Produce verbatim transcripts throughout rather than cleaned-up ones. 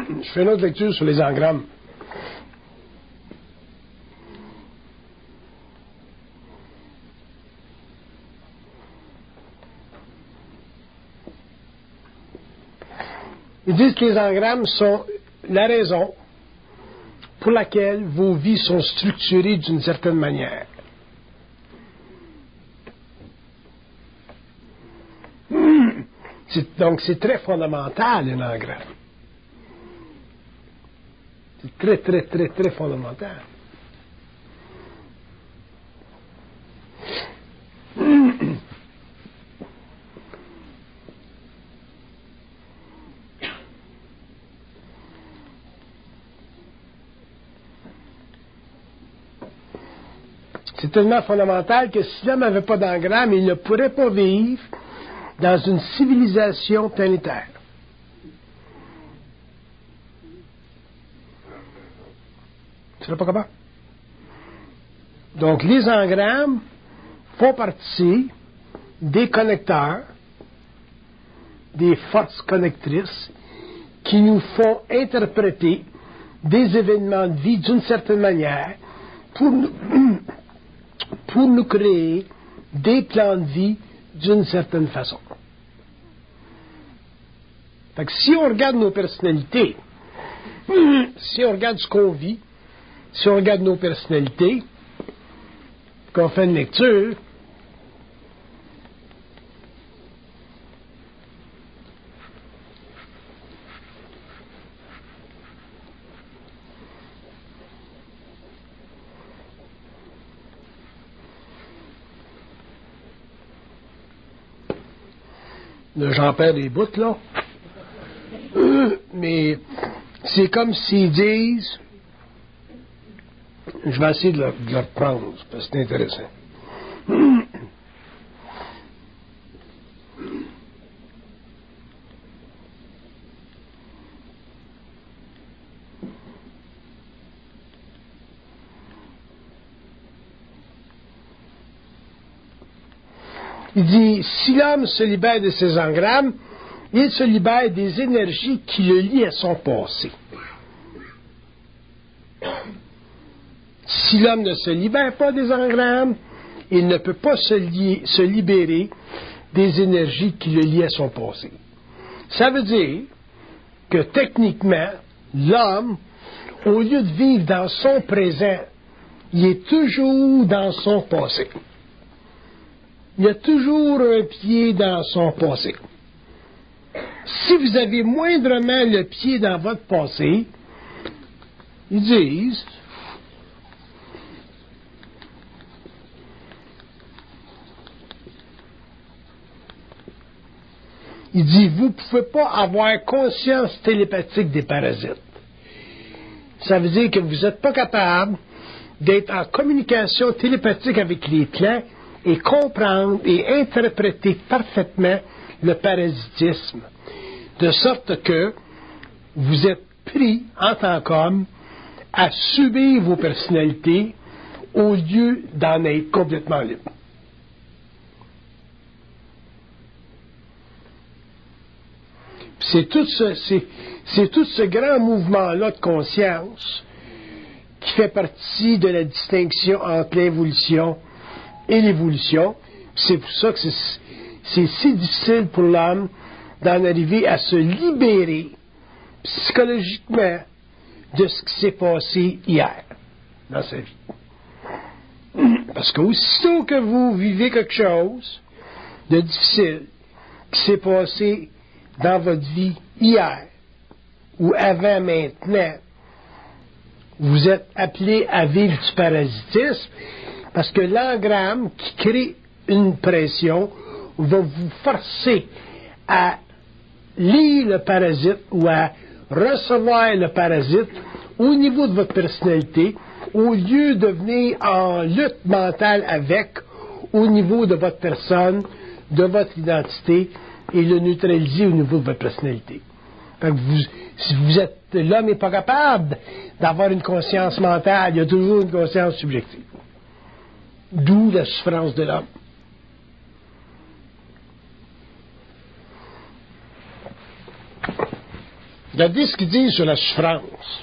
Je fais une autre lecture sur les engrammes. Ils disent que les engrammes sont la raison pour laquelle vos vies sont structurées d'une certaine manière. C'est, donc, c'est très fondamental, un engramme. C'est très, très, très, très fondamental. C'est tellement fondamental que si l'homme n'avait pas d'engramme, il ne pourrait pas vivre dans une civilisation planétaire. Tu ne serais pas capable. Donc, les engrammes font partie des connecteurs, des forces connectrices qui nous font interpréter des événements de vie d'une certaine manière pour nous, pour nous créer des plans de vie d'une certaine façon. Fait que si on regarde nos personnalités, si on regarde ce qu'on vit, si on regarde nos personnalités, qu'on fait une lecture, là, j'en perds des bouts, là. Mais c'est comme s'ils disent, je vais essayer de le, de le reprendre, parce que c'est intéressant. Il dit, si l'homme se libère de ses engrammes, il se libère des énergies qui le lient à son passé. Si l'homme ne se libère pas des engrammes, il ne peut pas se, lier, se libérer des énergies qui le lient à son passé. Ça veut dire que techniquement, l'homme, au lieu de vivre dans son présent, il est toujours dans son passé. Il y a toujours un pied dans son passé. Si vous avez moindrement le pied dans votre passé, ils disent, il dit, vous ne pouvez pas avoir conscience télépathique des parasites. Ça veut dire que vous n'êtes pas capable d'être en communication télépathique avec les plants et comprendre et interpréter parfaitement le parasitisme, de sorte que vous êtes pris en tant qu'homme à subir vos personnalités au lieu d'en être complètement libre. C'est tout ce, c'est, c'est tout ce grand mouvement-là de conscience qui fait partie de la distinction entre l'involution et l'évolution. C'est pour ça que c'est, c'est si difficile pour l'homme d'en arriver à se libérer psychologiquement de ce qui s'est passé hier dans sa vie. Parce qu'aussitôt que vous vivez quelque chose de difficile qui s'est passé dans votre vie hier ou avant maintenant, vous êtes appelé à vivre du parasitisme parce que l'engramme qui crée une pression va vous forcer à lire le parasite ou à recevoir le parasite au niveau de votre personnalité au lieu de venir en lutte mentale avec au niveau de votre personne, de votre identité et le neutraliser au niveau de votre personnalité. Fait que vous, si vous êtes, l'homme n'est pas capable d'avoir une conscience mentale, il y a toujours une conscience subjective. D'où la souffrance de l'homme. Regardez ce qu'ils disent sur la souffrance.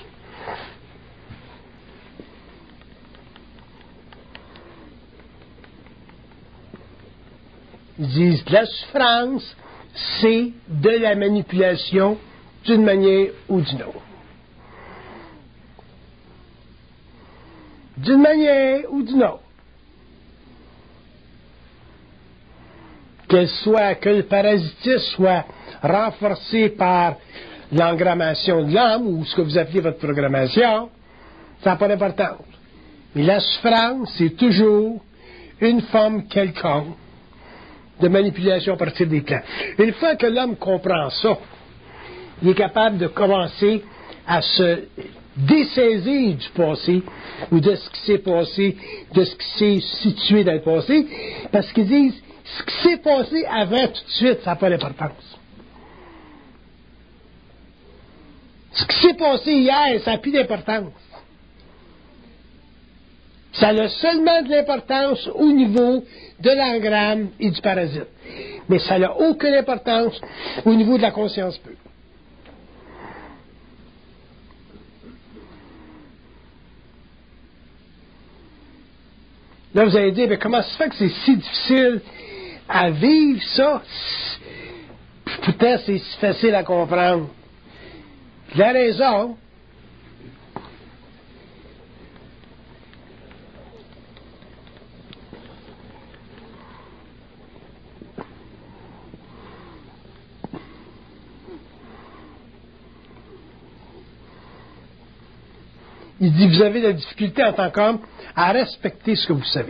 Ils disent que la souffrance, c'est de la manipulation d'une manière ou d'une autre. D'une manière ou d'une autre. Qu'elle soit, que le parasitisme soit renforcé par l'engrammation de l'homme, ou ce que vous appelez votre programmation, ça n'a pas d'importance. Mais la souffrance, c'est toujours une forme quelconque de manipulation à partir des plans. Une fois que l'homme comprend ça, il est capable de commencer à se dessaisir du passé, ou de ce qui s'est passé, de ce qui s'est situé dans le passé, parce qu'ils disent, ce qui s'est passé avant tout de suite, ça n'a pas d'importance. Ce qui s'est passé hier, ça n'a plus d'importance. Ça a seulement de l'importance au niveau de l'engramme et du parasite. Mais ça n'a aucune importance au niveau de la conscience pure. Là, vous allez dire, mais comment ça se fait que c'est si difficile à vivre ça? Peut-être c'est si facile à comprendre. La raison, il dit, vous avez de la difficulté en tant qu'homme à respecter ce que vous savez.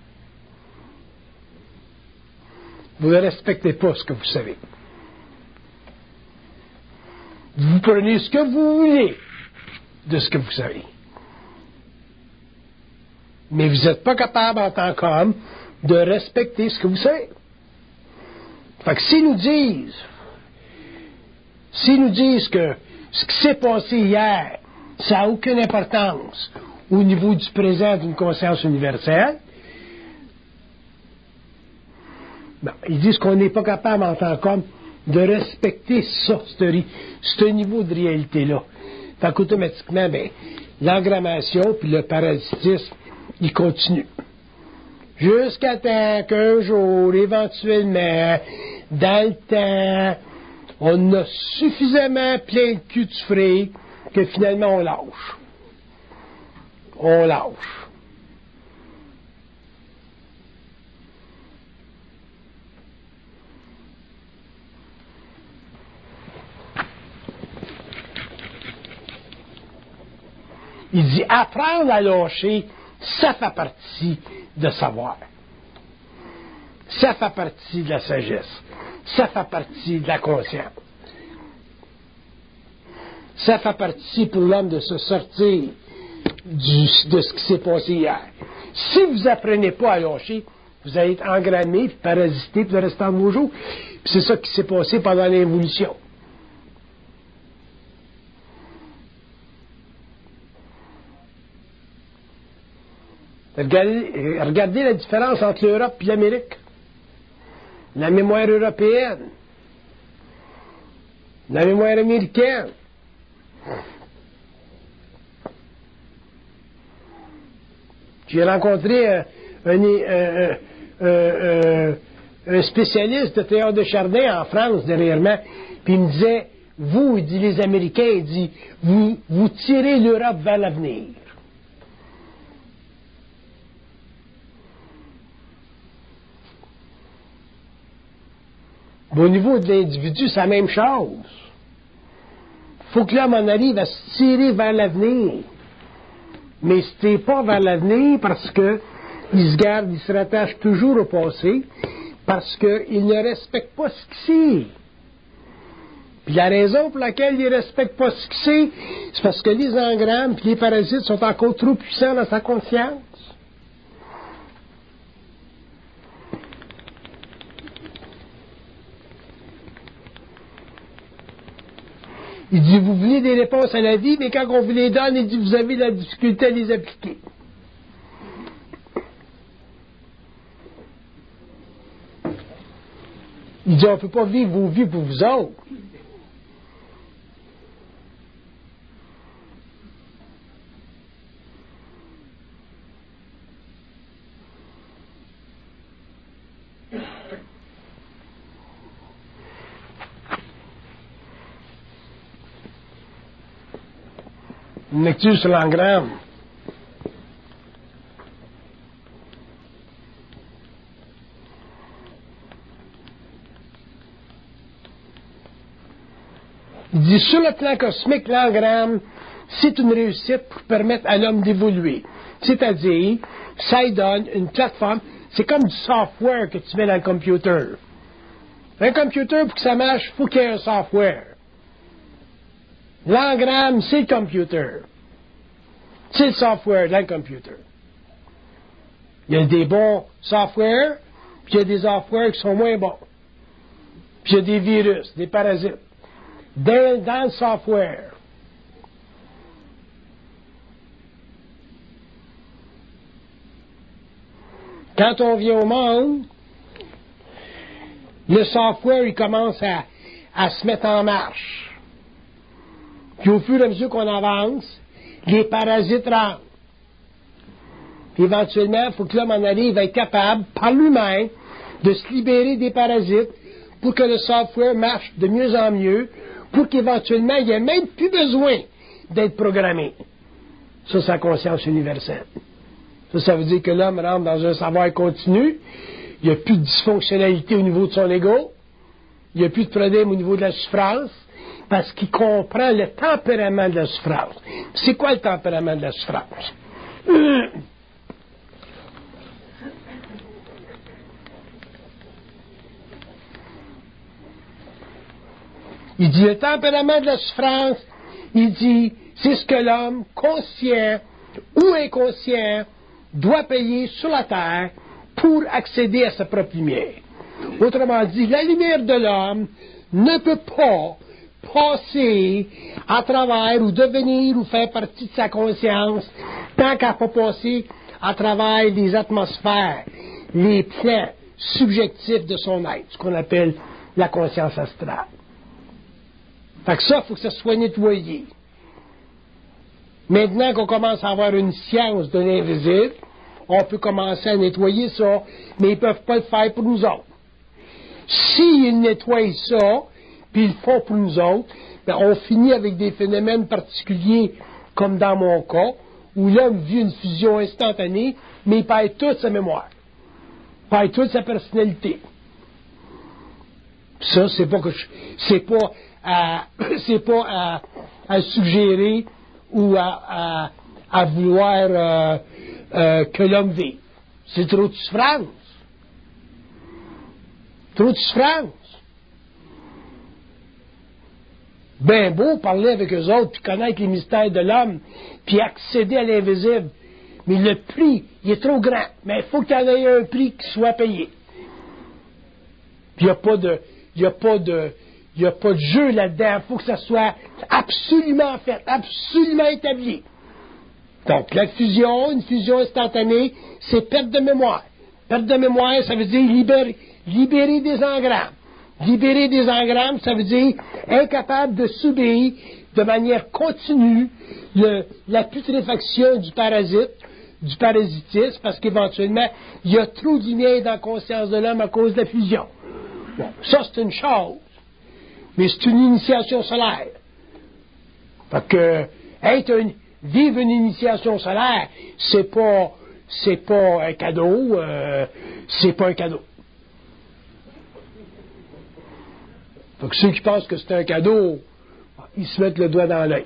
Vous ne respectez pas ce que vous savez. Vous prenez ce que vous voulez de ce que vous savez. Mais vous n'êtes pas capable en tant qu'homme de respecter ce que vous savez. Fait que s'ils nous disent, s'ils nous disent que ce qui s'est passé hier, ça n'a aucune importance au niveau du présent d'une conscience universelle, ben, ils disent qu'on n'est pas capable en tant qu'homme de respecter ça, ce, ce niveau de réalité-là. Fait qu'automatiquement, ben, l'engrammation puis le parasitisme, il continue. Jusqu'à temps qu'un jour, éventuellement, dans le temps, on a suffisamment plein de cul de frais que finalement on lâche. On lâche. Il dit, apprendre à lâcher, ça fait partie de savoir. Ça fait partie de la sagesse. Ça fait partie de la conscience. Ça fait partie pour l'homme de se sortir du, de ce qui s'est passé hier. Si vous apprenez pas à lâcher, vous allez être engrammé, puis parasité pour le restant de vos jours. Puis c'est ça qui s'est passé pendant l'évolution. Regardez, regardez la différence entre l'Europe et l'Amérique. La mémoire européenne. La mémoire américaine. J'ai rencontré un, un, un, un, un spécialiste de Théâtre de Chardin en France dernièrement, puis il me disait, vous, il dit les Américains, il dit, vous, vous tirez l'Europe vers l'avenir. Au niveau de l'individu, c'est la même chose. Il faut que l'homme en arrive à se tirer vers l'avenir. Mais ce n'est pas vers l'avenir parce que il se garde, il se rattache toujours au passé, parce qu'il ne respecte pas ce qui c'est. Puis la raison pour laquelle il ne respecte pas ce qui c'est, c'est parce que les engrammes et les parasites sont encore trop puissants dans sa conscience. Il dit, vous voulez des réponses à la vie, mais quand on vous les donne, il dit, vous avez de la difficulté à les appliquer. Il dit, on ne peut pas vivre vos vies pour vous autres. Une lecture sur l'engramme. Il dit, sur le plan cosmique, l'engramme, c'est une réussite pour permettre à l'homme d'évoluer. C'est-à-dire, ça lui donne une plateforme, c'est comme du software que tu mets dans le computer. Un computer, pour que ça marche, il faut qu'il y ait un software. L'engramme, c'est le computer. C'est le software dans le computer. Il y a des bons softwares, puis il y a des softwares qui sont moins bons. Puis il y a des virus, des parasites. Dans, dans le software. Quand on vient au monde, le software, il commence à, à se mettre en marche. Puis au fur et à mesure qu'on avance, les parasites rentrent. Puis éventuellement, il faut que l'homme en arrive à être capable, par lui-même, de se libérer des parasites pour que le software marche de mieux en mieux, pour qu'éventuellement, il n'y ait même plus besoin d'être programmé. Ça, c'est la conscience universelle. Ça, ça veut dire que l'homme rentre dans un savoir continu. Il n'y a plus de dysfonctionnalité au niveau de son ego. Il n'y a plus de problème au niveau de la souffrance, parce qu'il comprend le tempérament de la souffrance. C'est quoi le tempérament de la souffrance? Il dit le tempérament de la souffrance, il dit, c'est ce que l'homme, conscient ou inconscient, doit payer sur la terre pour accéder à sa propre lumière. Autrement dit, la lumière de l'homme ne peut pas passer à travers ou devenir ou faire partie de sa conscience tant qu'elle n'a pas passé à travers les atmosphères, les plans subjectifs de son être, ce qu'on appelle la conscience astrale. Fait que ça, il faut que ça soit nettoyé. Maintenant qu'on commence à avoir une science de l'invisible, on peut commencer à nettoyer ça, mais ils ne peuvent pas le faire pour nous autres. S'ils nettoient ça, puis ils le font pour nous autres, ben on finit avec des phénomènes particuliers, comme dans mon cas, où l'homme vit une fusion instantanée, mais il perd toute sa mémoire. Il perd toute sa personnalité. Ça, c'est pas que je, c'est pas à, c'est pas à, à suggérer ou à, à, à vouloir euh, euh, que l'homme vive. C'est trop de souffrance. Trop de souffrance. Ben beau parler avec eux autres, puis connaître les mystères de l'homme, puis accéder à l'invisible. Mais le prix, il est trop grand. Mais il faut qu'il y en ait un prix qui soit payé. Puis il n'y a pas de, il n'y a pas de, il n'y a pas de jeu là-dedans. Il faut que ça soit absolument fait, absolument établi. Donc, la fusion, une fusion instantanée, c'est perte de mémoire. Perte de mémoire, ça veut dire libérer, libérer des engrammes. Libérer des engrammes, ça veut dire incapable de subir de manière continue le, la putréfaction du parasite, du parasitisme, parce qu'éventuellement, il y a trop de lumière dans la conscience de l'homme à cause de la fusion. Bon, ça, c'est une chose. Mais c'est une initiation solaire. Fait que, être un, vivre une initiation solaire, c'est pas, c'est pas un cadeau, euh, c'est pas un cadeau. Fait que ceux qui pensent que c'est un cadeau, ils se mettent le doigt dans l'œil.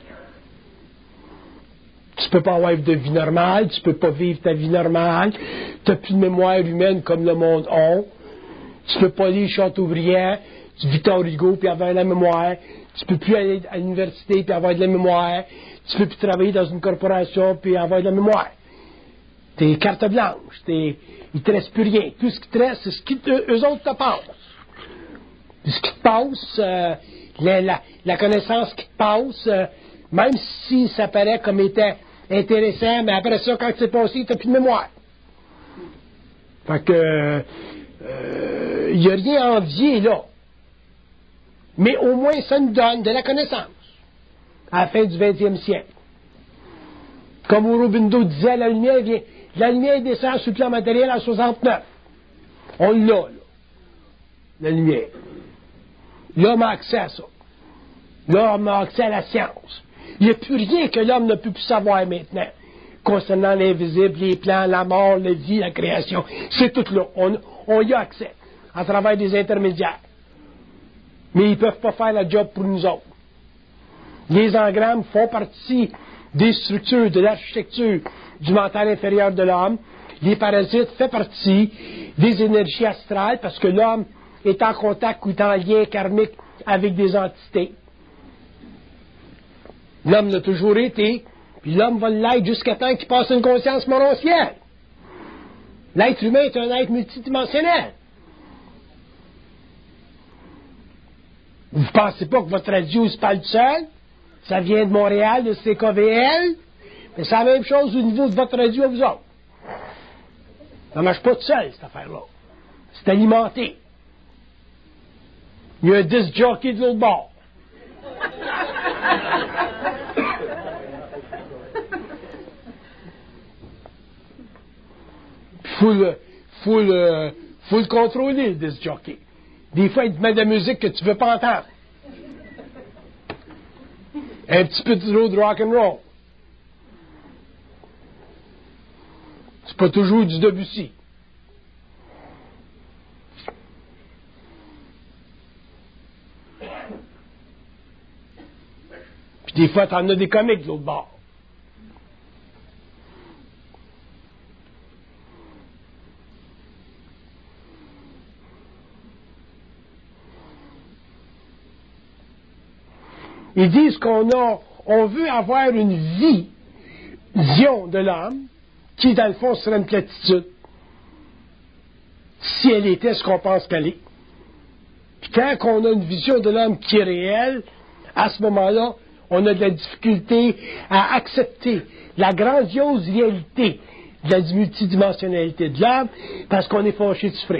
Tu peux pas avoir de vie normale, tu peux pas vivre ta vie normale, tu n'as plus de mémoire humaine comme le monde a. Tu peux pas lire Chateaubriand, Victor Hugo, puis avoir de la mémoire. Tu peux plus aller à l'université, puis avoir de la mémoire. Tu peux plus travailler dans une corporation, puis avoir de la mémoire. T'es carte blanche, t'es, il te reste plus rien. Tout ce qui te reste, c'est ce qu'eux autres te passent. Puis ce qui te passe, euh, la, la, la connaissance qui te passe, euh, même si ça paraît comme étant intéressant, mais après ça, quand c'est passé, t'as plus de mémoire. Fait que, il euh, n'y a rien à envier là. Mais au moins, ça nous donne de la connaissance à la fin du vingtième siècle. Comme Aurobindo disait, la lumière vient, la lumière descend sur le plan matériel en soixante-neuf. On l'a, là, la lumière. L'homme a accès à ça. L'homme a accès à la science. Il n'y a plus rien que l'homme ne peut plus savoir maintenant concernant l'invisible, les plans, la mort, la vie, la création. C'est tout là. On, on y a accès à travers des intermédiaires. Mais ils ne peuvent pas faire la job pour nous autres. Les engrammes font partie des structures, de l'architecture du mental inférieur de l'homme. Les parasites font partie des énergies astrales parce que l'homme est en contact ou est en lien karmique avec des entités. L'homme l'a toujours été, puis l'homme va l'être jusqu'à temps qu'il passe une conscience morontielle. L'être humain est un être multidimensionnel. Vous ne pensez pas que votre radio se parle seul? Ça vient de Montréal, de C K V L, mais c'est la même chose au niveau de votre radio à vous autres. Ça ne marche pas tout seul, cette affaire-là. C'est alimenté. Il y a un disc jockey de l'autre bord. Il faut le, faut, le, faut le contrôler, le disc jockey. Des fois, il te met de la musique que tu ne veux pas entendre. Un petit peu trop de rock and roll. C'est pas toujours du Debussy. Puis des fois, t'en as des comiques de l'autre bord. Ils disent qu'on a, on veut avoir une vie, vision de l'âme, qui dans le fond serait une platitude, si elle était ce qu'on pense qu'elle est. Puis quand on a une vision de l'âme qui est réelle, à ce moment-là, on a de la difficulté à accepter la grandiose réalité de la multidimensionnalité de l'âme, parce qu'on est fâché de souffrir.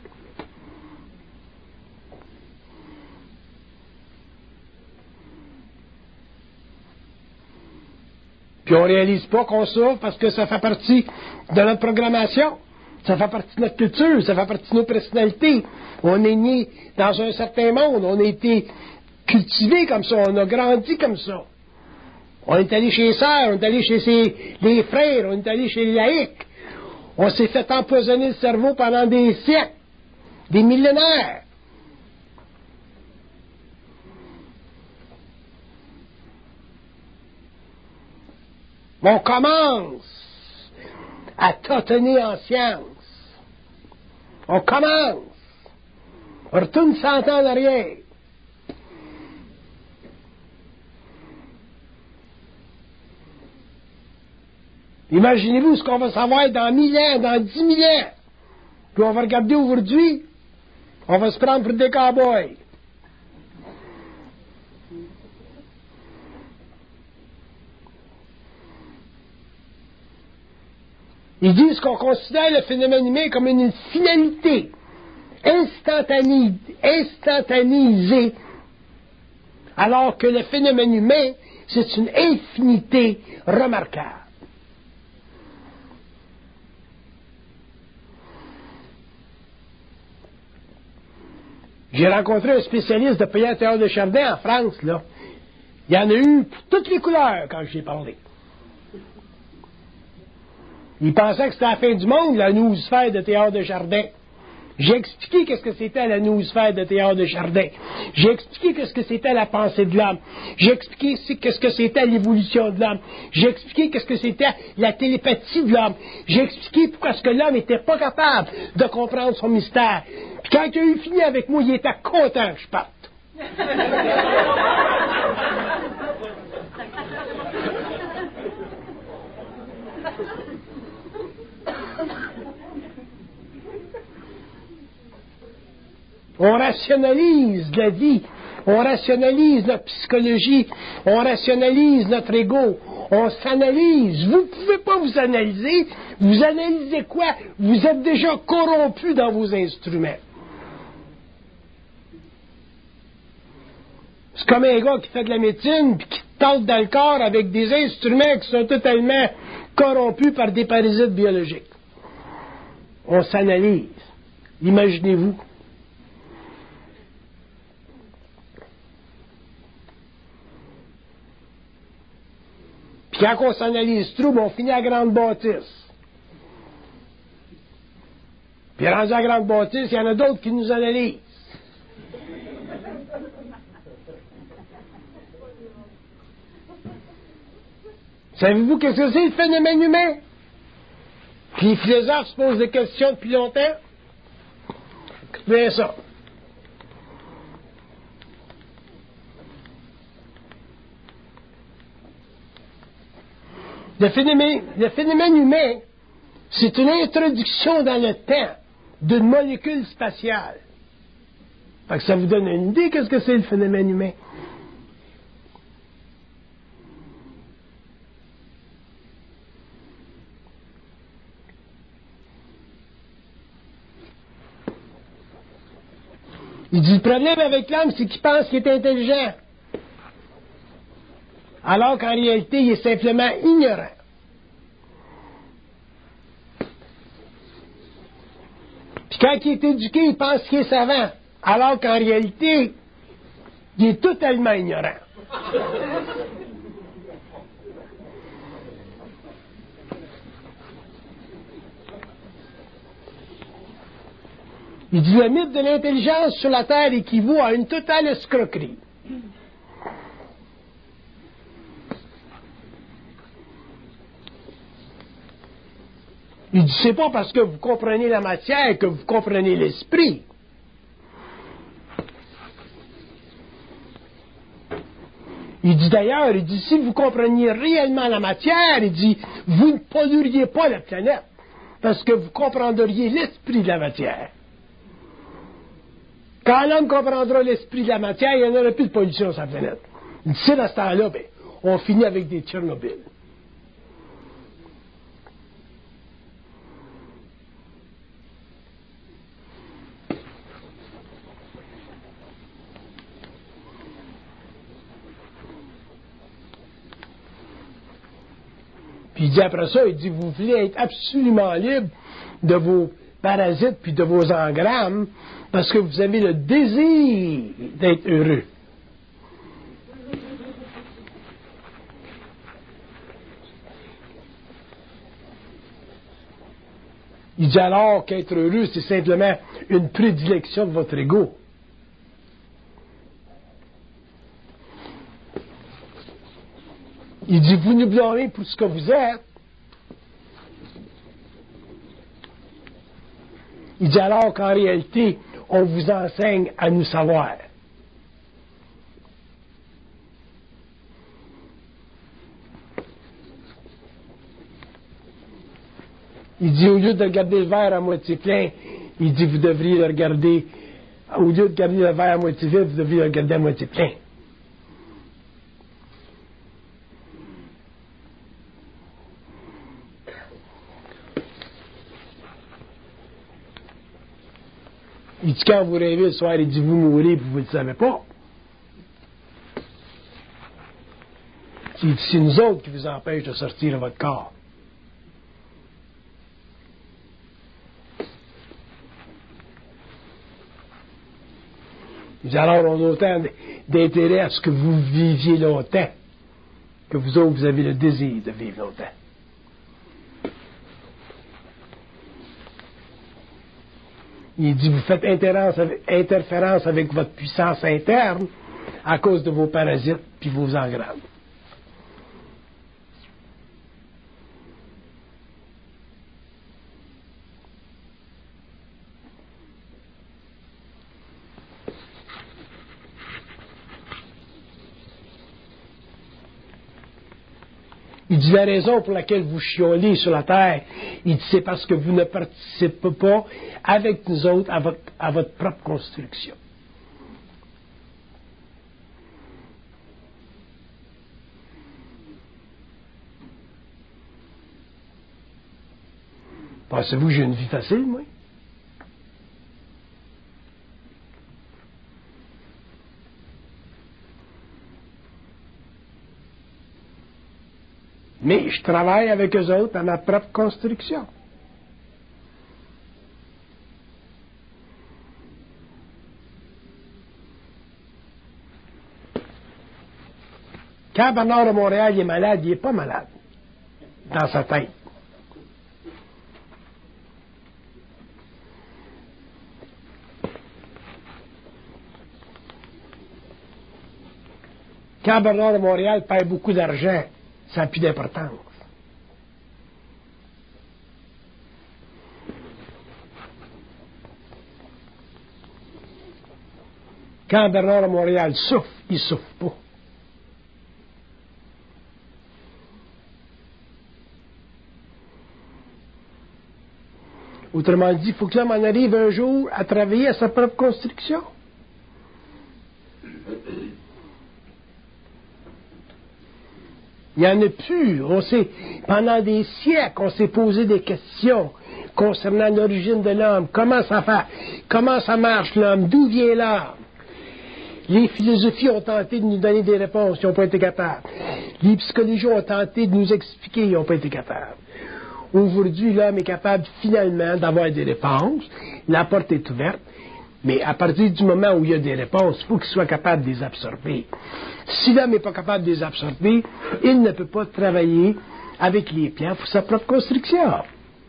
Puis on ne réalise pas qu'on souffre parce que ça fait partie de notre programmation. Ça fait partie de notre culture, ça fait partie de nos personnalités. On est né dans un certain monde, on a été cultivé comme ça, on a grandi comme ça. On est allé chez les sœurs, on est allé chez ses, les frères, on est allé chez les laïcs. On s'est fait empoisonner le cerveau pendant des siècles, des millénaires. On commence à tâtonner en science. On commence. On retourne cent ans en arrière. Imaginez-vous ce qu'on va savoir dans mille ans, dans dix mille ans. Puis on va regarder aujourd'hui, on va se prendre pour des cow-boys. Ils disent qu'on considère le phénomène humain comme une finalité instantanée, instantanéisée, alors que le phénomène humain, c'est une infinité remarquable. J'ai rencontré un spécialiste de Payant Théâtre de Chardin en France, là. Il y en a eu pour toutes les couleurs quand j'ai parlé. Il pensait que c'était la fin du monde, la noosphère de Théâtre de Chardin. J'ai expliqué qu'est-ce que c'était la noosphère de Théâtre de Chardin. J'ai expliqué qu'est-ce que c'était la pensée de l'âme. J'ai expliqué qu'est-ce que c'était l'évolution de l'âme. J'ai expliqué qu'est-ce que c'était la télépathie de l'âme. J'ai expliqué pourquoi est-ce que l'homme n'était pas capable de comprendre son mystère. Puis quand il a eu fini avec moi, il était content que je parte. On rationalise la vie, on rationalise notre psychologie, on rationalise notre ego, on s'analyse. Vous ne pouvez pas vous analyser. Vous analysez quoi? Vous êtes déjà corrompu dans vos instruments. C'est comme un gars qui fait de la médecine et qui tente dans le corps avec des instruments qui sont totalement corrompus par des parasites biologiques. On s'analyse. Imaginez-vous. quand on s'analyse trop, on finit à grande bâtisse. Puis rendu à grande bâtisse, il y en a d'autres qui nous analysent. Savez-vous qu'est-ce que c'est le phénomène humain? Puis les philosophes se posent des questions depuis longtemps. Écoutez ça. Le phénomène, le phénomène humain, c'est une introduction dans le temps d'une molécule spatiale. Fait que ça vous donne une idée qu'est-ce que c'est le phénomène humain. Il dit le problème avec l'homme, c'est qu'il pense qu'il est intelligent. Alors qu'en réalité, il est simplement ignorant. Puis quand il est éduqué, il pense qu'il est savant. Alors qu'en réalité, il est totalement ignorant. Il dit le mythe de l'intelligence sur la Terre équivaut à une totale escroquerie. Il dit c'est pas parce que vous comprenez la matière que vous comprenez l'esprit. Il dit d'ailleurs, il dit si vous compreniez réellement la matière, il dit vous ne pollueriez pas la planète parce que vous comprendriez l'esprit de la matière. Quand l'homme comprendra l'esprit de la matière, il n'y en aura plus de pollution sur la planète. Il dit, c'est dans ce temps-là, ben, on finit avec des Tchernobyl. Puis il dit après ça, il dit, vous voulez être absolument libre de vos parasites puis de vos engrammes parce que vous avez le désir d'être heureux. Il dit alors qu'être heureux, c'est simplement une prédilection de votre ego. Il dit, vous nous blâmez pour ce que vous êtes. Il dit alors qu'en réalité, on vous enseigne à nous savoir. Il dit, au lieu de regarder le verre à moitié plein, il dit, vous devriez le regarder, au lieu de regarder le verre à moitié vide, vous devriez le regarder à moitié plein. Il dit, quand vous rêvez le soir, il dit, vous mourrez, puis vous ne le savez pas. Il dit, c'est nous autres qui vous empêchent de sortir de votre corps. Il dit, alors on a autant d'intérêt à ce que vous viviez longtemps que vous autres, vous avez le désir de vivre longtemps. Il dit, vous faites interférence avec votre puissance interne à cause de vos parasites puis vos engrammes. Il dit la raison pour laquelle vous chiolez sur la terre, il dit c'est parce que vous ne participez pas avec nous autres à votre, à votre propre construction. Pensez-vous que j'ai une vie facile, moi? Mais je travaille avec eux autres à ma propre construction. Quand Bernard de Montréal est malade, il n'est pas malade dans sa tête. Quand Bernard de Montréal perd beaucoup d'argent, ça n'a plus d'importance. Quand Bernard de Montréal souffre, il ne souffre pas. Autrement dit, il faut que l'homme en arrive un jour à travailler à sa propre construction. Il n'y en a plus. On s'est, pendant des siècles, on s'est posé des questions concernant l'origine de l'homme. Comment ça fait? Comment ça marche l'homme? D'où vient l'homme? Les philosophies ont tenté de nous donner des réponses, ils n'ont pas été capables. Les psychologies ont tenté de nous expliquer, ils n'ont pas été capables. Aujourd'hui, l'homme est capable finalement d'avoir des réponses. La porte est ouverte. Mais à partir du moment où il y a des réponses, il faut qu'il soit capable de les absorber. Si l'homme n'est pas capable de les absorber, il ne peut pas travailler avec les pierres pour sa propre construction.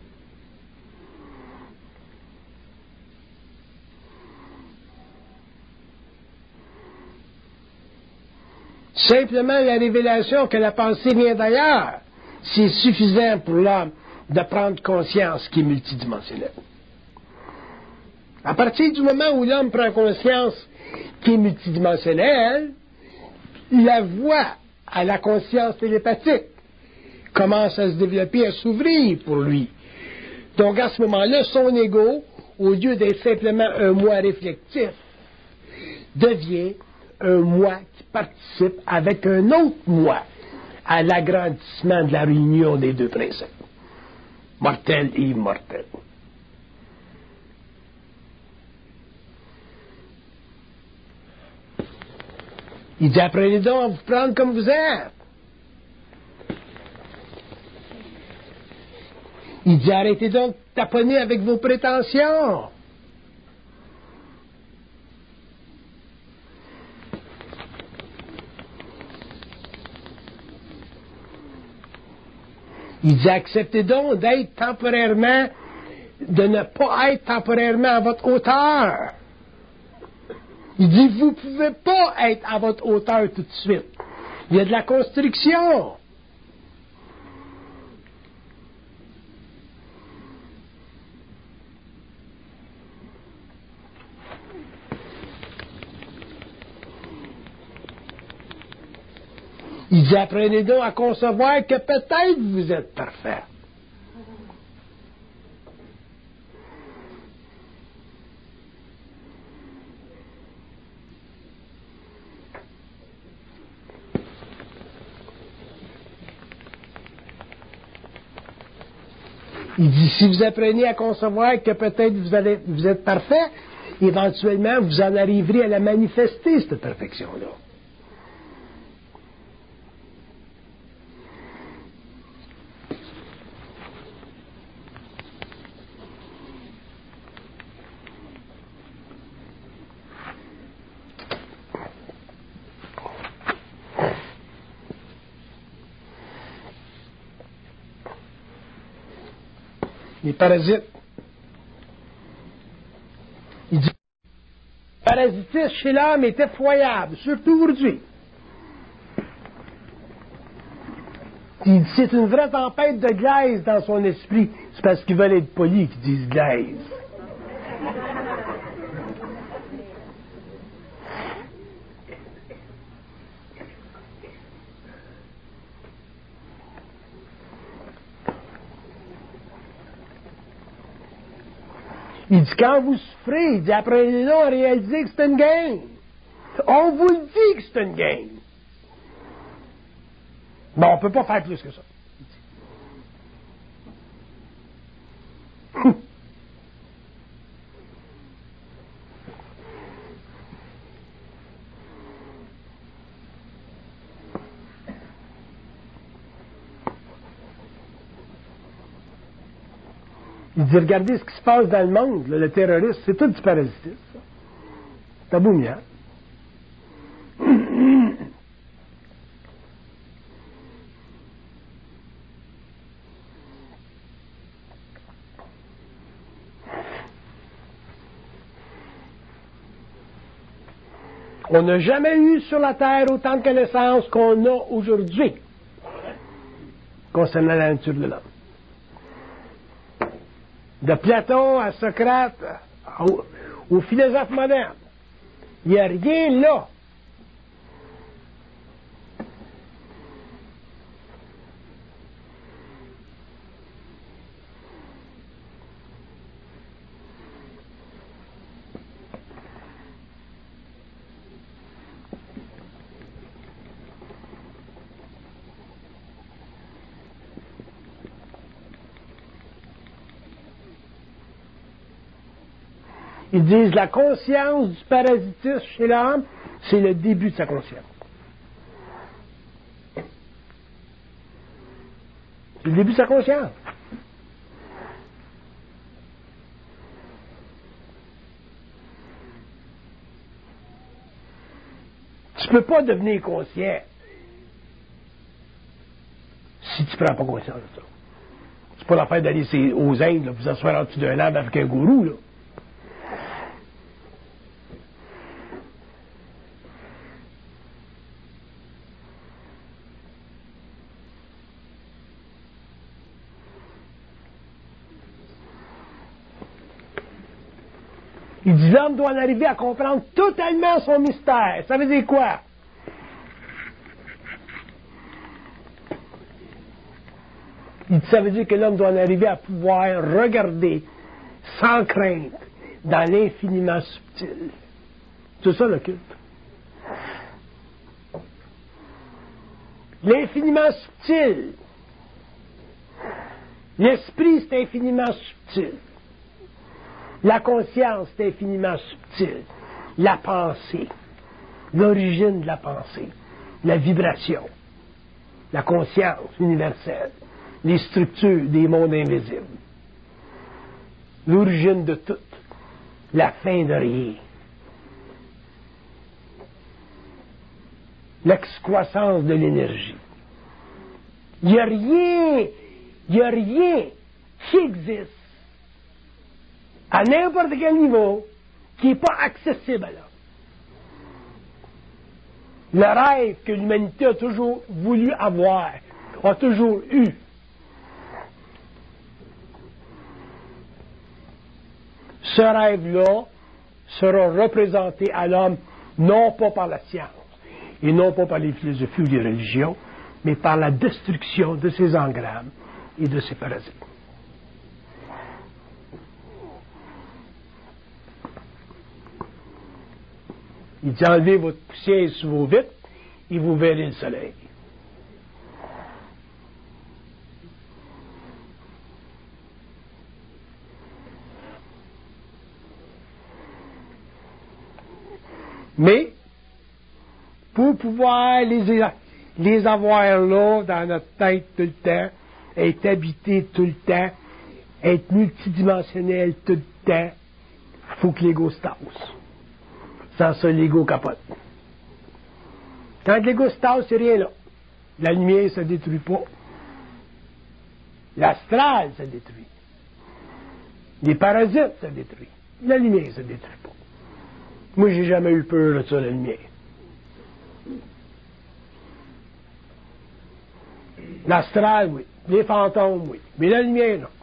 Simplement la révélation que la pensée vient d'ailleurs, c'est suffisant pour l'homme de prendre conscience qu'il est multidimensionnel. À partir du moment où l'homme prend conscience qu'il est multidimensionnel, la voie à la conscience télépathique commence à se développer, à s'ouvrir pour lui. Donc à ce moment-là, son ego, au lieu d'être simplement un moi réflectif, devient un moi qui participe avec un autre moi à l'agrandissement de la réunion des deux principes, mortel et immortel. Il dit, apprenez donc à vous prendre comme vous êtes. Il dit, arrêtez donc de taponner avec vos prétentions. Il dit, acceptez donc d'être temporairement, de ne pas être temporairement à votre hauteur. Il dit, vous ne pouvez pas être à votre hauteur tout de suite. Il y a de la construction. Il dit, apprenez donc à concevoir que peut-être vous êtes parfait. Il dit, si vous apprenez à concevoir que peut-être vous, allez, vous êtes parfait, éventuellement, vous en arriverez à la manifester, cette perfection-là. Les parasites. Il dit, le parasitisme chez l'homme est effroyable, surtout aujourd'hui. Il dit, c'est une vraie tempête de glaise dans son esprit. C'est parce qu'ils veulent être polis qu'ils disent glaise. Il dit, quand vous souffrez, il dit, apprenez-le à réaliser que c'est une game. On vous le dit que c'est une game. Bon, on ne peut pas faire plus que ça. Il dit, regardez ce qui se passe dans le monde, là, le terrorisme, c'est tout du parasitisme. C'est beau mieux. On n'a jamais eu sur la Terre autant de connaissances qu'on a aujourd'hui concernant la nature de l'homme. De Platon à Socrate, aux, aux philosophes modernes, il n'y a rien là. Ils disent la conscience du parasitisme chez l'homme, c'est le début de sa conscience. C'est le début de sa conscience. Tu ne peux pas devenir conscient si tu ne prends pas conscience de ça. C'est pas l'affaire d'aller aux Indes, là, vous asseoir en dessous d'un arbre avec un gourou, là. Il dit l'homme doit en arriver à comprendre totalement son mystère. Ça veut dire quoi? Il dit, ça veut dire que l'homme doit en arriver à pouvoir regarder sans crainte dans l'infiniment subtil. C'est ça le culte. L'infiniment subtil. L'esprit, c'est infiniment subtil. La conscience, c'est infiniment subtil. La pensée, l'origine de la pensée, la vibration, la conscience universelle, les structures des mondes invisibles, l'origine de tout, la fin de rien, l'excroissance de l'énergie. Il n'y a rien, il n'y a rien qui existe à n'importe quel niveau qui n'est pas accessible à l'homme. Le rêve que l'humanité a toujours voulu avoir, a toujours eu, ce rêve-là sera représenté à l'homme non pas par la science et non pas par les philosophies ou les religions, mais par la destruction de ces engrammes et de ces parasites. Il dit enlevez votre poussière sous vos vitres et vous verrez le soleil. Mais, pour pouvoir les, les avoir là, dans notre tête tout le temps, être habité tout le temps, être multidimensionnel tout le temps, il faut que l'ego se tasse. Sans ça, l'ego capote. Quand l'ego se tasse, c'est rien là. La lumière ne se détruit pas. L'astral se détruit. Les parasites se détruisent. La lumière ne se détruit pas. Moi, j'ai jamais eu peur de ça, la lumière. L'astral, oui. Les fantômes, oui. Mais la lumière, non.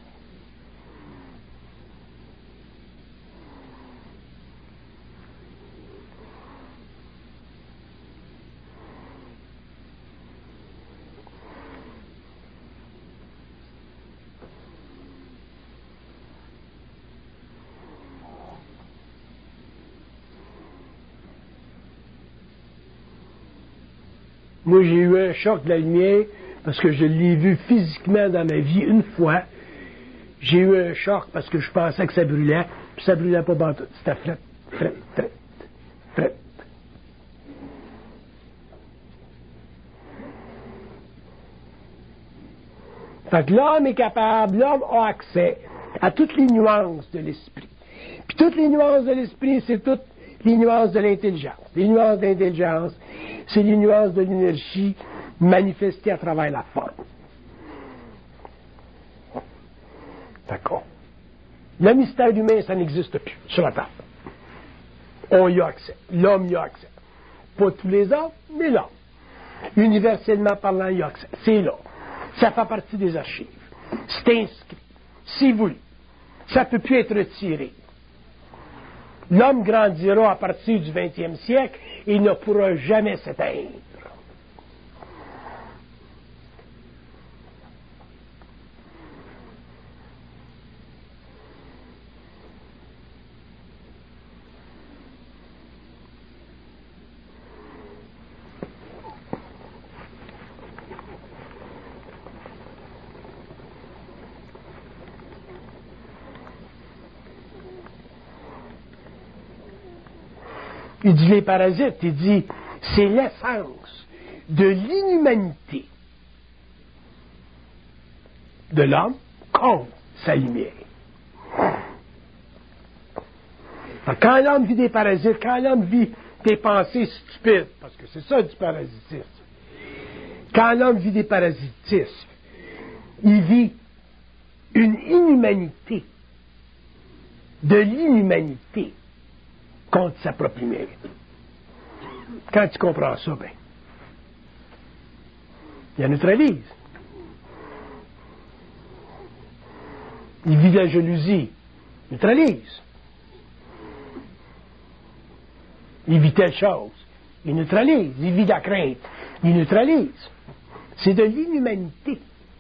Moi, j'ai eu un choc de la lumière parce que je l'ai vu physiquement dans ma vie une fois. J'ai eu un choc parce que je pensais que ça brûlait, puis ça brûlait pas dans tout. C'était fret, fret, fret, fret. Fait que l'homme est capable, l'homme a accès à toutes les nuances de l'esprit. Puis toutes les nuances de l'esprit, c'est toutes les nuances de l'intelligence. Les nuances de l'intelligence, c'est les nuances de l'énergie manifestées à travers la forme. D'accord. Le mystère humain, ça n'existe plus sur la table. On y a accès. L'homme y a accès. Pas tous les hommes, mais l'homme. Universellement parlant, il y a accès. C'est là. Ça fait partie des archives. C'est inscrit. C'est voulu. Ça ne peut plus être retiré. L'homme grandira à partir du vingtième siècle et il ne pourra jamais s'éteindre. Il dit les parasites, il dit c'est l'essence de l'inhumanité de l'homme contre sa lumière. Quand l'homme vit des parasites, quand l'homme vit des pensées stupides, parce que c'est ça du parasitisme, quand l'homme vit des parasitismes, il vit une inhumanité, de l'inhumanité contre sa propre lumière. Quand tu comprends ça, ben, il la neutralise. Il vit de la jalousie, il neutralise. Il vit telle chose, il neutralise. Il vit de la crainte, il neutralise. C'est de l'inhumanité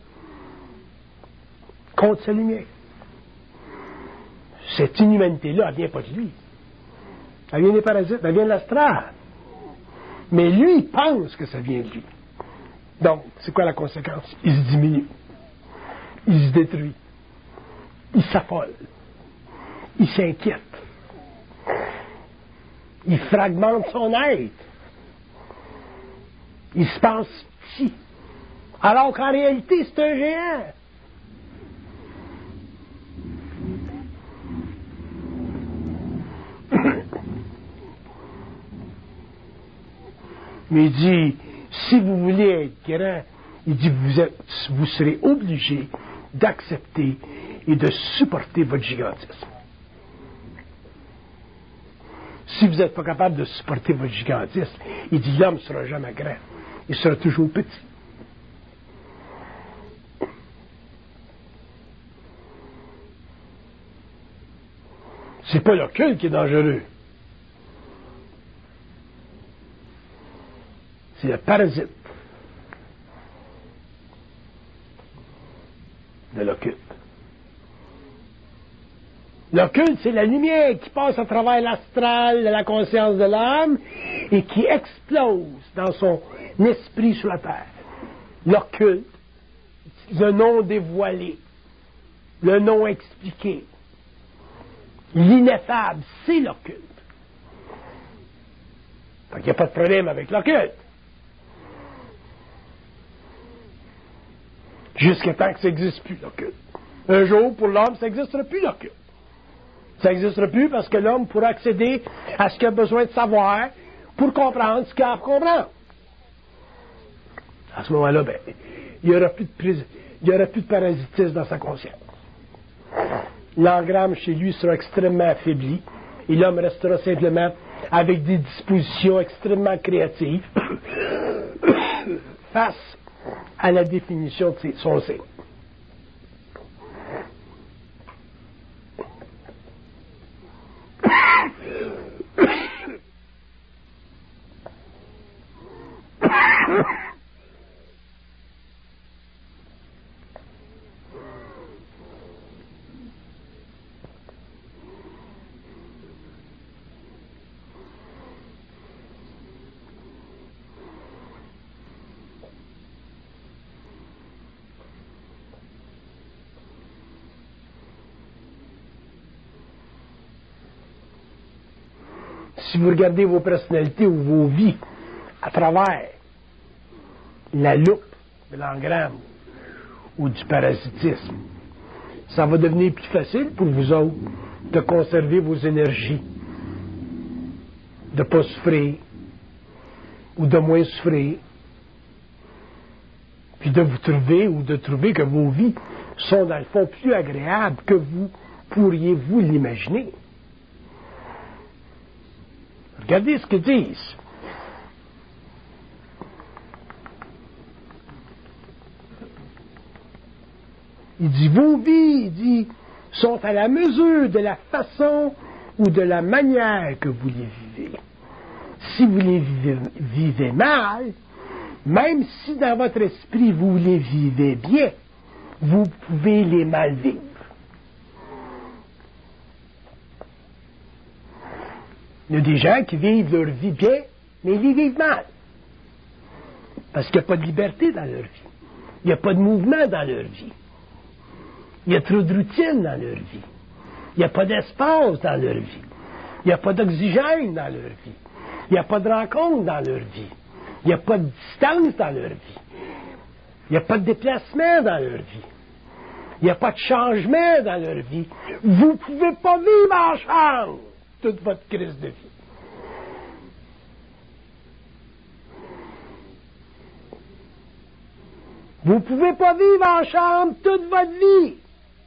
contre sa lumière. Cette inhumanité-là, elle ne vient pas de lui. Elle vient des parasites, elle vient de l'astral. Mais lui, il pense que ça vient de lui. Donc, c'est quoi la conséquence? Il se diminue. Il se détruit. Il s'affole. Il s'inquiète. Il fragmente son être. Il se pense petit. Alors qu'en réalité, c'est un géant. Mais il dit, si vous voulez être grand, il dit, vous, êtes, vous serez obligé d'accepter et de supporter votre gigantisme. Si vous n'êtes pas capable de supporter votre gigantisme, il dit, l'homme ne sera jamais grand. Il sera toujours petit. C'est pas l'occulte qui est dangereux. C'est le parasite de l'occulte. L'occulte, c'est la lumière qui passe à travers l'astral de la conscience de l'âme et qui explose dans son esprit sur la terre. L'occulte, le non dévoilé, le non expliqué, l'ineffable, c'est l'occulte. Donc il n'y a pas de problème avec l'occulte. Jusqu'à temps que ça n'existe plus, l'occulte. Un jour, pour l'homme, ça n'existera plus, l'occulte. Ça n'existera plus parce que l'homme pourra accéder à ce qu'il a besoin de savoir pour comprendre ce qu'il a à comprendre. À ce moment-là, ben, il n'y aura plus de prise, il y aura plus de parasitisme dans sa conscience. L'engramme chez lui sera extrêmement affaibli et l'homme restera simplement avec des dispositions extrêmement créatives face à la définition de son signe. Si vous regardez vos personnalités ou vos vies à travers la loupe de l'engramme ou du parasitisme, ça va devenir plus facile pour vous autres de conserver vos énergies, de ne pas souffrir ou de moins souffrir, puis de vous trouver ou de trouver que vos vies sont dans le fond plus agréables que vous pourriez vous l'imaginer. Regardez ce qu'ils disent. Il dit, vos vies, il dit, sont à la mesure de la façon ou de la manière que vous les vivez. Si vous les vivez, vivez mal, même si dans votre esprit vous les vivez bien, vous pouvez les mal vivre. Il y a des gens qui vivent leur vie bien, mais ils les vivent mal. Parce qu'il n'y a pas de liberté dans leur vie. Il n'y a pas de mouvement dans leur vie. Il y a trop de routine dans leur vie. Il n'y a pas d'espace dans leur vie. Il n'y a pas d'oxygène dans leur vie. Il n'y a pas de rencontre dans leur vie. Il n'y a pas de distance dans leur vie. Il n'y a pas de déplacement dans leur vie. Il n'y a pas de changement dans leur vie. Vous ne pouvez pas vivre en chambre toute votre crise de vie. Vous ne pouvez pas vivre en chambre toute votre vie.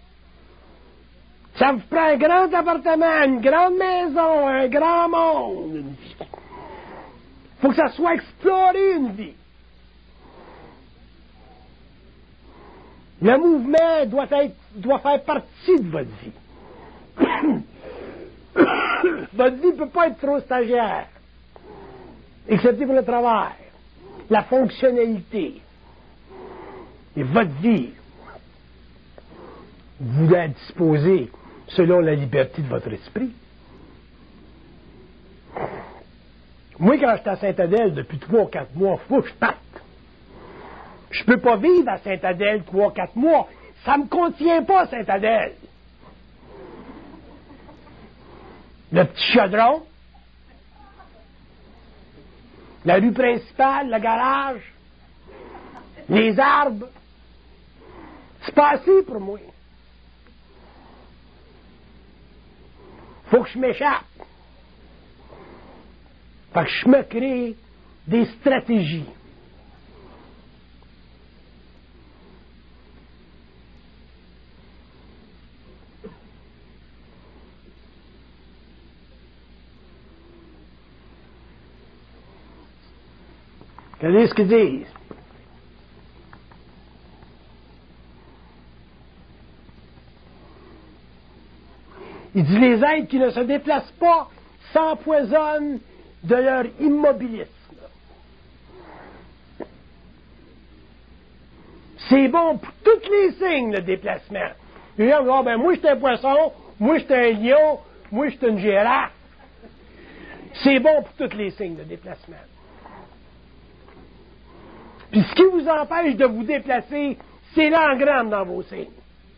Ça vous prend un grand appartement, une grande maison, un grand monde, une vie. Il faut que ça soit exploré, une vie. Le mouvement doit, être, doit faire partie de votre vie. Votre vie ne peut pas être trop stagiaire, excepté pour le travail, la fonctionnalité. Et votre vie, vous devez être disposé selon la liberté de votre esprit. Moi, quand j'étais à Sainte-Adèle depuis trois ou quatre mois, il faut que je parte. Je ne peux pas vivre à Sainte-Adèle trois ou quatre mois. Ça ne me contient pas, Sainte-Adèle. Le petit chaudron, la rue principale, le garage, les arbres, c'est pas assez pour moi. Faut que je m'échappe. Fait que je me crée des stratégies. Regardez ce qu'ils disent. Il dit, les êtres qui ne se déplacent pas s'empoisonnent de leur immobilisme. C'est bon pour tous les signes, le déplacement. Les gens vont dire, ben, moi, j'étais un poisson, moi, j'étais un lion, moi, j'étais une girafe. C'est bon pour tous les signes, le déplacement. Puis ce qui vous empêche de vous déplacer, c'est l'engramme dans vos signes.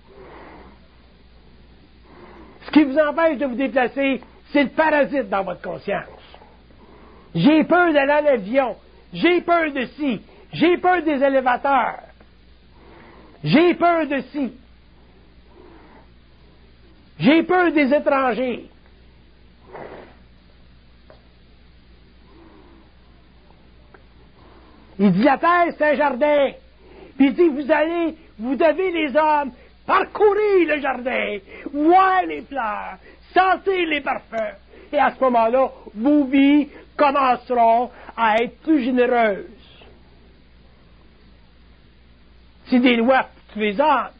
Ce qui vous empêche de vous déplacer, c'est le parasite dans votre conscience. J'ai peur d'aller en avion. J'ai peur de ci. J'ai peur des élévateurs. J'ai peur de ci. J'ai peur des étrangers. Il dit, la terre, c'est un jardin. Puis il dit, vous allez, vous devez, les hommes, parcourir le jardin, voir les fleurs, sentir les parfums. Et à ce moment-là, vos vies commenceront à être plus généreuses. C'est des lois pour tous les hommes.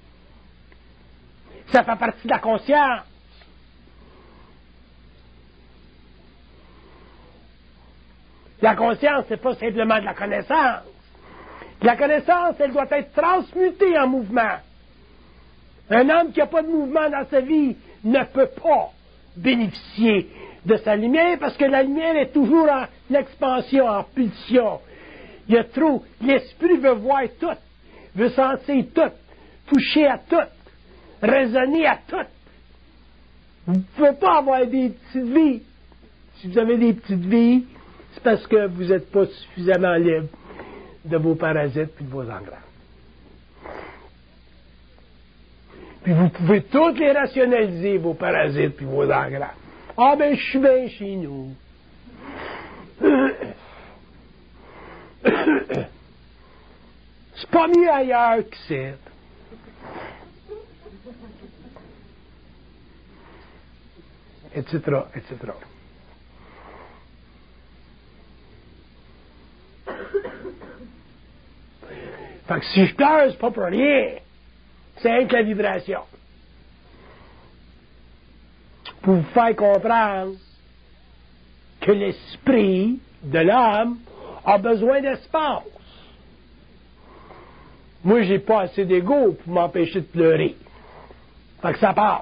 Ça fait partie de la conscience. La conscience, c'est pas simplement de la connaissance. La connaissance, elle doit être transmutée en mouvement. Un homme qui n'a pas de mouvement dans sa vie ne peut pas bénéficier de sa lumière parce que la lumière est toujours en expansion, en pulsion. Il y a trop. L'esprit veut voir tout, veut sentir tout, toucher à tout, raisonner à tout. Vous ne pouvez pas avoir des petites vies. Si vous avez des petites vies, c'est parce que vous n'êtes pas suffisamment libre de vos parasites et de vos engrais. Puis vous pouvez toutes les rationaliser, vos parasites et vos engrais. Ah ben, je suis bien chez nous. C'est pas mieux ailleurs que c'est. Etc., et cetera. Fait que si je pleure, c'est pas pour rien. C'est rien que la vibration. Pour vous faire comprendre que l'esprit de l'homme a besoin d'espace. Moi, j'ai pas assez d'ego pour m'empêcher de pleurer. Fait que ça passe.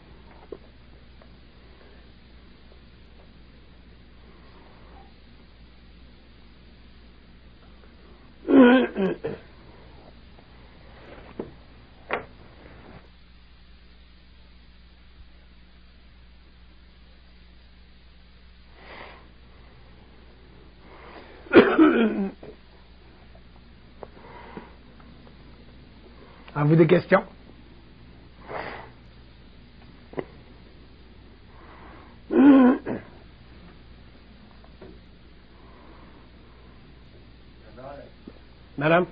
Avez-vous des questions? Madame?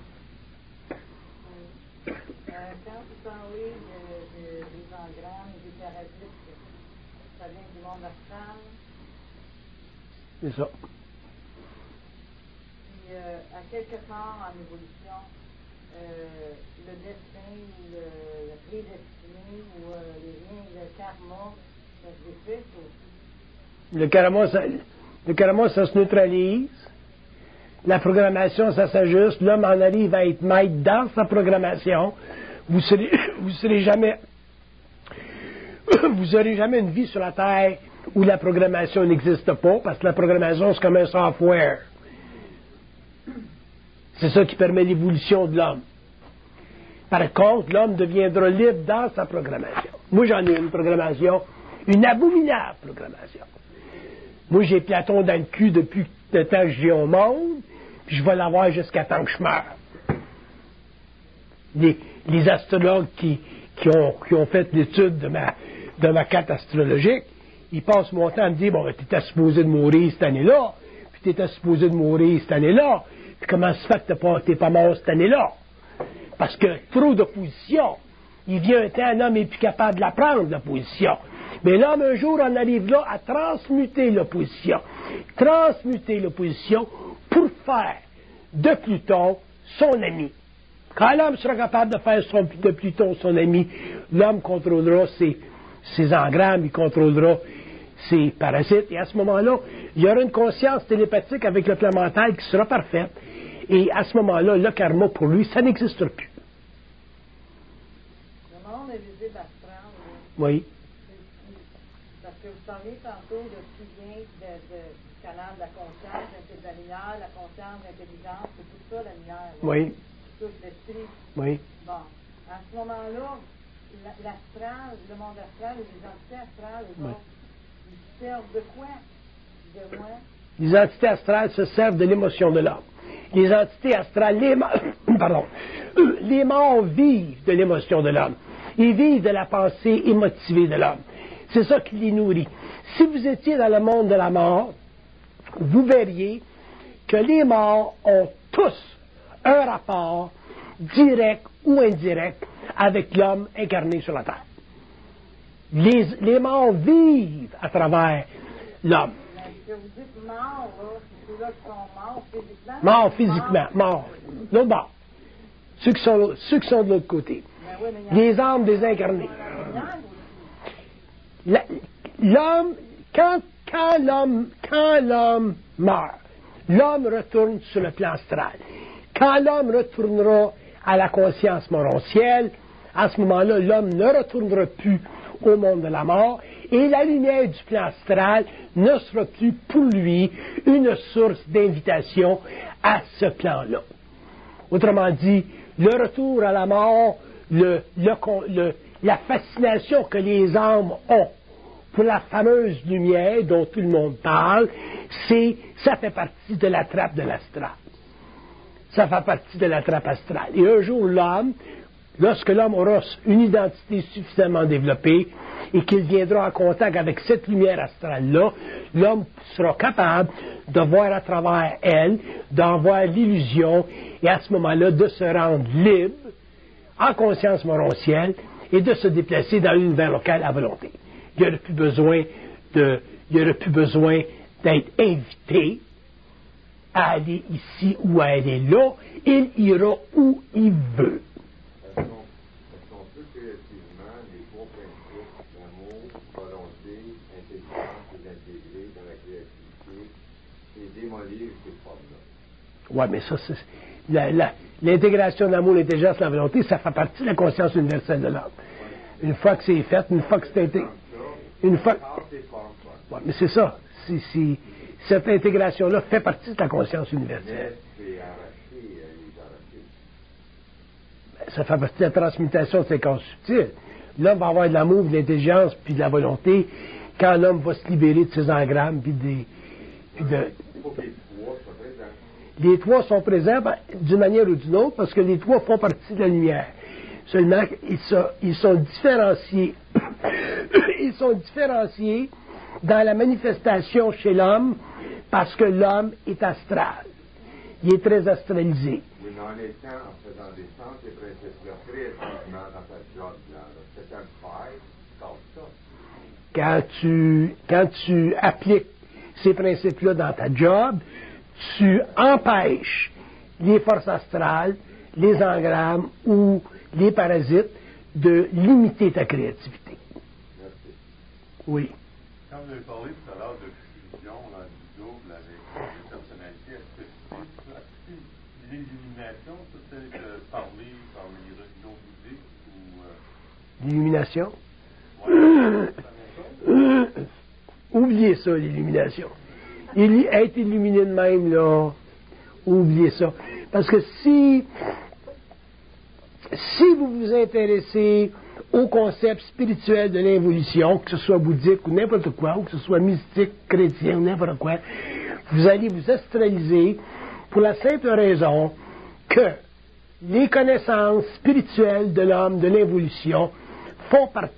Euh, quand vous parlez de, de, des engrammes et des parasites, ça vient du monde astral. C'est ça. Puis, euh, à quelque part en évolution, euh, le destin ou le, le prédestiné ou euh, les liens, le karma, ça se défait aussi. Le karma, ça, le karma, ça se neutralise. La programmation, ça s'ajuste. L'homme en arrive à être maître dans sa programmation. Vous serez, vous serez jamais, vous aurez jamais une vie sur la Terre où la programmation n'existe pas, parce que la programmation, c'est comme un software. C'est ça qui permet l'évolution de l'homme. Par contre, l'homme deviendra libre dans sa programmation. Moi, j'en ai une programmation, une abominable programmation. Moi, j'ai Platon dans le cul depuis le temps que j'ai au monde, puis je vais l'avoir jusqu'à temps que je meure. Les, les astrologues qui, qui, ont, qui ont fait l'étude de ma, de ma carte astrologique, ils passent mon temps à me dire, bon, tu étais supposé de mourir cette année-là, puis tu étais supposé de mourir cette année-là, puis comment se fait que tu n'es pas mort cette année-là? Parce que trop d'opposition. Il vient un temps, un homme n'est plus capable de la prendre, l'opposition. Mais l'homme, un jour, en arrive là à transmuter l'opposition. Transmuter l'opposition pour faire de Pluton son ami. Quand l'homme sera capable de faire son, de Pluton son ami, l'homme contrôlera ses, ses engrammes, il contrôlera ses parasites. Et à ce moment-là, il y aura une conscience télépathique avec le plan mental qui sera parfaite. Et à ce moment-là, le karma, pour lui, ça n'existe plus. Le monde est visible astral. Oui. Parce que vous parlez tantôt de ce qui vient de, de, du canal de la conscience, de la lumière, la conscience, l'intelligence, c'est tout ça, la lumière. Là. Oui. Tout l'esprit. Oui. Bon. À ce moment-là, l'astral, le monde astral, les entités astrales, les oui. autres, ils servent de quoi? De moi? Les entités astrales se servent de l'émotion de l'homme. Les entités astrales, les, pardon, les morts vivent de l'émotion de l'homme. Ils vivent de la pensée émotivée de l'homme. C'est ça qui les nourrit. Si vous étiez dans le monde de la mort, vous verriez que les morts ont tous un rapport direct ou indirect avec l'homme incarné sur la terre. Les, les morts vivent à travers l'homme. Que vous dites morts, là, c'est ceux-là qui sont morts physiquement? Morts physiquement, morts. L'autre bord. Ceux qui sont, ceux qui sont de l'autre côté. Oui, les âmes désincarnées. La, l'homme, quand, quand l'homme, quand l'homme meurt, l'homme retourne sur le plan astral. Quand l'homme retournera à la conscience morontielle, à ce moment-là, l'homme ne retournera plus au monde de la mort, et la lumière du plan astral ne sera plus pour lui une source d'invitation à ce plan-là. Autrement dit, le retour à la mort, le, le, le, la fascination que les âmes ont pour la fameuse lumière dont tout le monde parle, c'est, ça fait partie de la trappe de l'astral. Ça fait partie de la trappe astrale. Et un jour, l'homme, lorsque l'homme aura une identité suffisamment développée et qu'il viendra en contact avec cette lumière astrale-là, l'homme sera capable de voir à travers elle, d'en voir l'illusion, et à ce moment-là, de se rendre libre, en conscience morontielle, et de se déplacer dans l'univers local à volonté. Il n'y aurait plus besoin de, il n'y aurait plus besoin d'être invité à aller ici ou à aller là, il ira où il veut. Est-ce qu'on, est-ce qu'on peut collectivement les trois principes d'amour, volonté, intelligence et intégrer dans la créativité et démolir ces formes-là? Oui, mais ça, c'est. La, la, l'intégration de l'amour, l'intelligence et la volonté, ça fait partie de la conscience universelle de l'homme. Une fois que c'est fait, une fois que c'est intégré. Une fois. Ouais, mais c'est ça. C'est, c'est, cette intégration-là fait partie de la conscience universelle. Ça fait partie de la transmutation de ces corps subtils. L'homme va avoir de l'amour, de l'intelligence, puis de la volonté, quand l'homme va se libérer de ses engrammes, puis des. Puis de, les trois sont présents ben, d'une manière ou d'une autre, parce que les trois font partie de la lumière. Seulement, ils sont, ils sont différenciés. Ils sont différenciés dans la manifestation chez l'homme, parce que l'homme est astral. Il est très astralisé. Oui, mais en étant, en faisant des sens, ces principes-là, créativement dans ta job, là, c'est un faille, comme ça. Quand tu, quand tu appliques ces principes-là dans ta job, tu empêches les forces astrales, les engrammes ou les parasites de limiter ta créativité. Merci. Oui. Quand vous avez parlé tout à l'heure de fusion, là, du double avec les personnalités, est-ce que c'est, est-ce que l'illumination, ça c'est de parler par les religions bouddhiques ou... Euh... L'illumination? Ouais. Oubliez ça, l'illumination. Il, être illuminé de même, là, oubliez ça. Parce que si, si vous vous intéressez au concept spirituel de l'involution, que ce soit bouddhique ou n'importe quoi, ou que ce soit mystique, chrétien ou n'importe quoi, vous allez vous astraliser pour la simple raison que les connaissances spirituelles de l'homme, de l'involution, font partie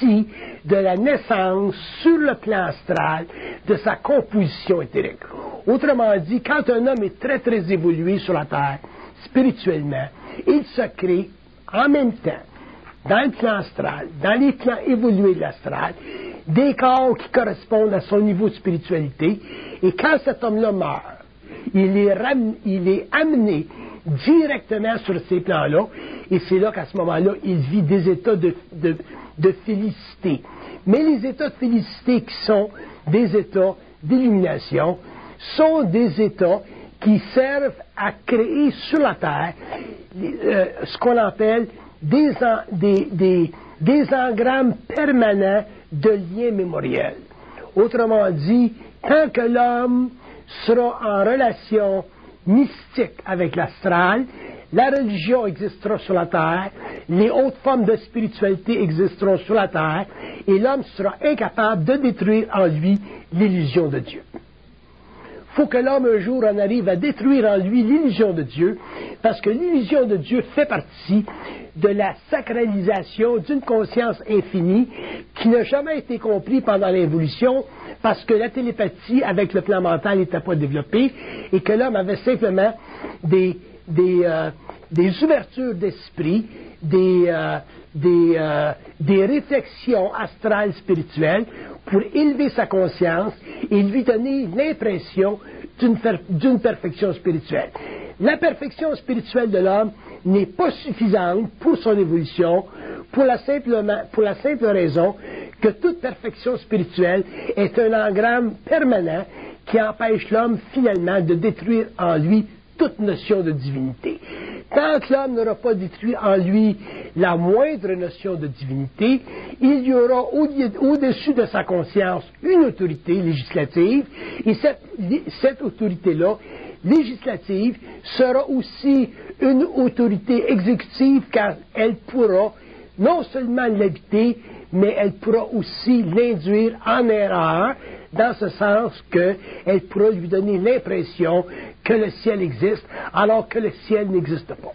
de la naissance sur le plan astral de sa composition éthérique. Autrement dit, quand un homme est très très évolué sur la Terre, spirituellement, il se crée en même temps, dans le plan astral, dans les plans évolués de l'astral, des corps qui correspondent à son niveau de spiritualité, et quand cet homme-là meurt, il est, ram- il est amené directement sur ces plans-là, et c'est là qu'à ce moment-là, il vit des états de, de, de félicité. Mais les états de félicité qui sont des états d'illumination sont des états qui servent à créer sur la Terre euh, ce qu'on appelle des, en, des, des, des engrammes permanents de liens mémoriels. Autrement dit, tant que l'homme sera en relation mystique avec l'astral, la religion existera sur la terre, les hautes formes de spiritualité existeront sur la terre, et l'homme sera incapable de détruire en lui l'illusion de Dieu. Il faut que l'homme un jour en arrive à détruire en lui l'illusion de Dieu, parce que l'illusion de Dieu fait partie de la sacralisation d'une conscience infinie qui n'a jamais été comprise pendant l'évolution, parce que la télépathie avec le plan mental n'était pas développée, et que l'homme avait simplement des, des, euh, des ouvertures d'esprit, des, euh, des, euh, des réflexions astrales spirituelles pour élever sa conscience et lui donner l'impression d'une, per- d'une perfection spirituelle. La perfection spirituelle de l'homme n'est pas suffisante pour son évolution, pour la, simplement, pour la simple raison que toute perfection spirituelle est un engramme permanent qui empêche l'homme finalement de détruire en lui toute notion de divinité. Tant que l'homme n'aura pas détruit en lui la moindre notion de divinité, il y aura au-dessus de sa conscience une autorité législative, et cette, cette autorité-là, législative, sera aussi une autorité exécutive, car elle pourra non seulement l'habiter, mais elle pourra aussi l'induire en erreur, dans ce sens qu'elle pourra lui donner l'impression que le ciel existe, alors que le ciel n'existe pas.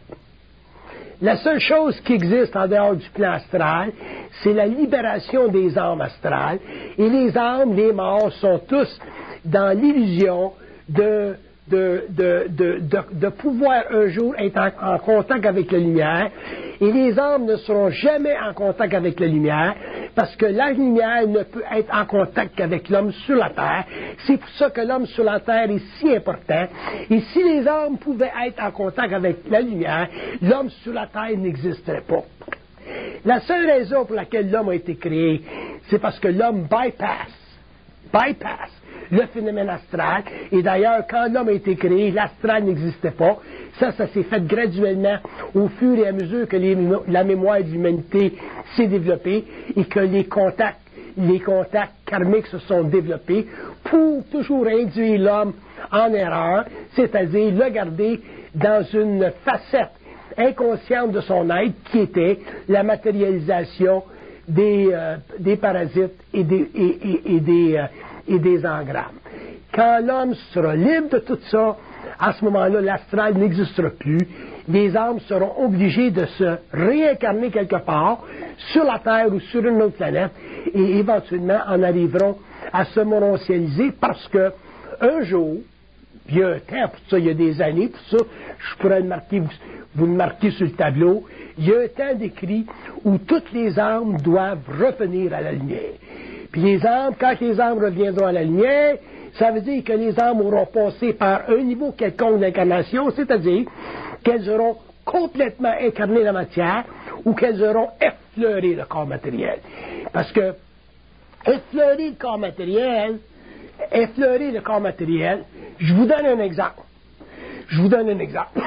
La seule chose qui existe en dehors du plan astral, c'est la libération des âmes astrales, et les âmes, les morts, sont tous dans l'illusion de, de, de, de, de, de pouvoir un jour être en, en contact avec la lumière, et les âmes ne seront jamais en contact avec la lumière, parce que la lumière ne peut être en contact qu'avec l'homme sur la terre. C'est pour ça que l'homme sur la terre est si important. Et si les âmes pouvaient être en contact avec la lumière, l'homme sur la terre n'existerait pas. La seule raison pour laquelle l'homme a été créé, c'est parce que l'homme bypass, bypass le phénomène astral. Et d'ailleurs, quand l'homme a été créé, l'astral n'existait pas. Ça, ça s'est fait graduellement au fur et à mesure que les, la mémoire de l'humanité s'est développée et que les contacts, les contacts karmiques se sont développés pour toujours induire l'homme en erreur, c'est-à-dire le garder dans une facette inconsciente de son être qui était la matérialisation des, euh, des parasites et des, et, et, et des, euh, et des engrammes. Quand l'homme sera libre de tout ça, à ce moment-là, l'astral n'existera plus. Les âmes seront obligées de se réincarner quelque part sur la Terre ou sur une autre planète et éventuellement en arriveront à se mononcialiser parce que un jour, il y a un temps pour ça, il y a des années pour ça, je pourrais le marquer, vous, vous le marquez sur le tableau, il y a un temps décrit où toutes les âmes doivent revenir à la lumière. Puis les âmes, quand les âmes reviendront à la lumière, ça veut dire que les âmes auront passé par un niveau quelconque d'incarnation, c'est-à-dire qu'elles auront complètement incarné la matière ou qu'elles auront effleuré le corps matériel. Parce que effleurer le corps matériel, effleurer le corps matériel, je vous donne un exemple. Je vous donne un exemple.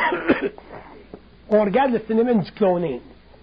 On regarde le phénomène du cloning.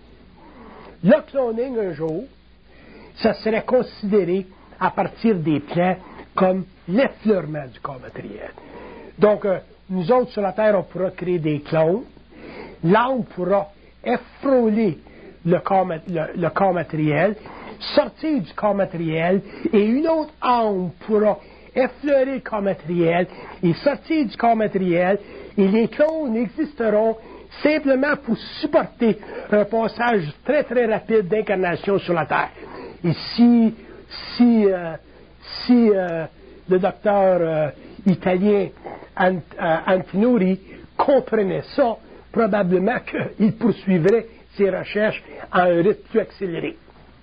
Le cloning, un jour, ça serait considéré à partir des plants comme l'effleurement du corps matériel. Donc, euh, nous autres sur la Terre, on pourra créer des clones. L'âme pourra effrauler le corps, le, le corps matériel, sortir du corps matériel, et une autre âme pourra effleurer le corps matériel et sortir du corps matériel, et les clones existeront simplement pour supporter un passage très très rapide d'incarnation sur la Terre. Et si, si, euh, si euh, le docteur euh, italien Ant, euh, Antinori comprenait ça, probablement qu'il poursuivrait ses recherches à un rythme plus accéléré.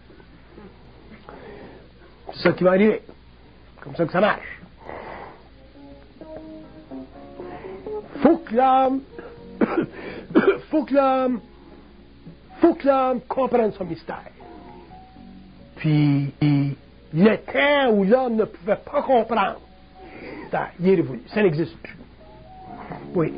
C'est ça qui va arriver. Comme ça que ça marche. Faut que l'homme, faut que l'homme, faut que l'homme comprenne son mystère. Puis, le temps où l'homme ne pouvait pas comprendre, il est révolu. Ça n'existe plus. Oui.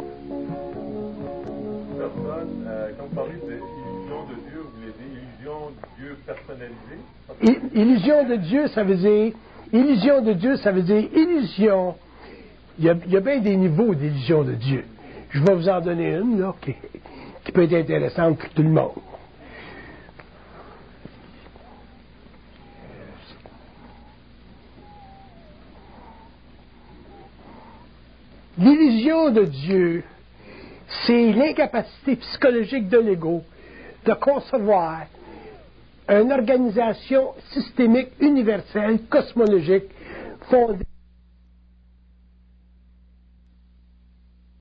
Personne, euh, quand vous parlez d'illusion de Dieu, vous voulez dire illusion de Dieu personnalisée? Illusion de Dieu, ça veut dire, illusion de Dieu, ça veut dire illusion. Il y a, il y a bien des niveaux d'illusion de Dieu. Je vais vous en donner une, là, qui, qui peut être intéressante pour tout le monde. L'illusion de Dieu, c'est l'incapacité psychologique de l'ego de concevoir une organisation systémique universelle, cosmologique, fondée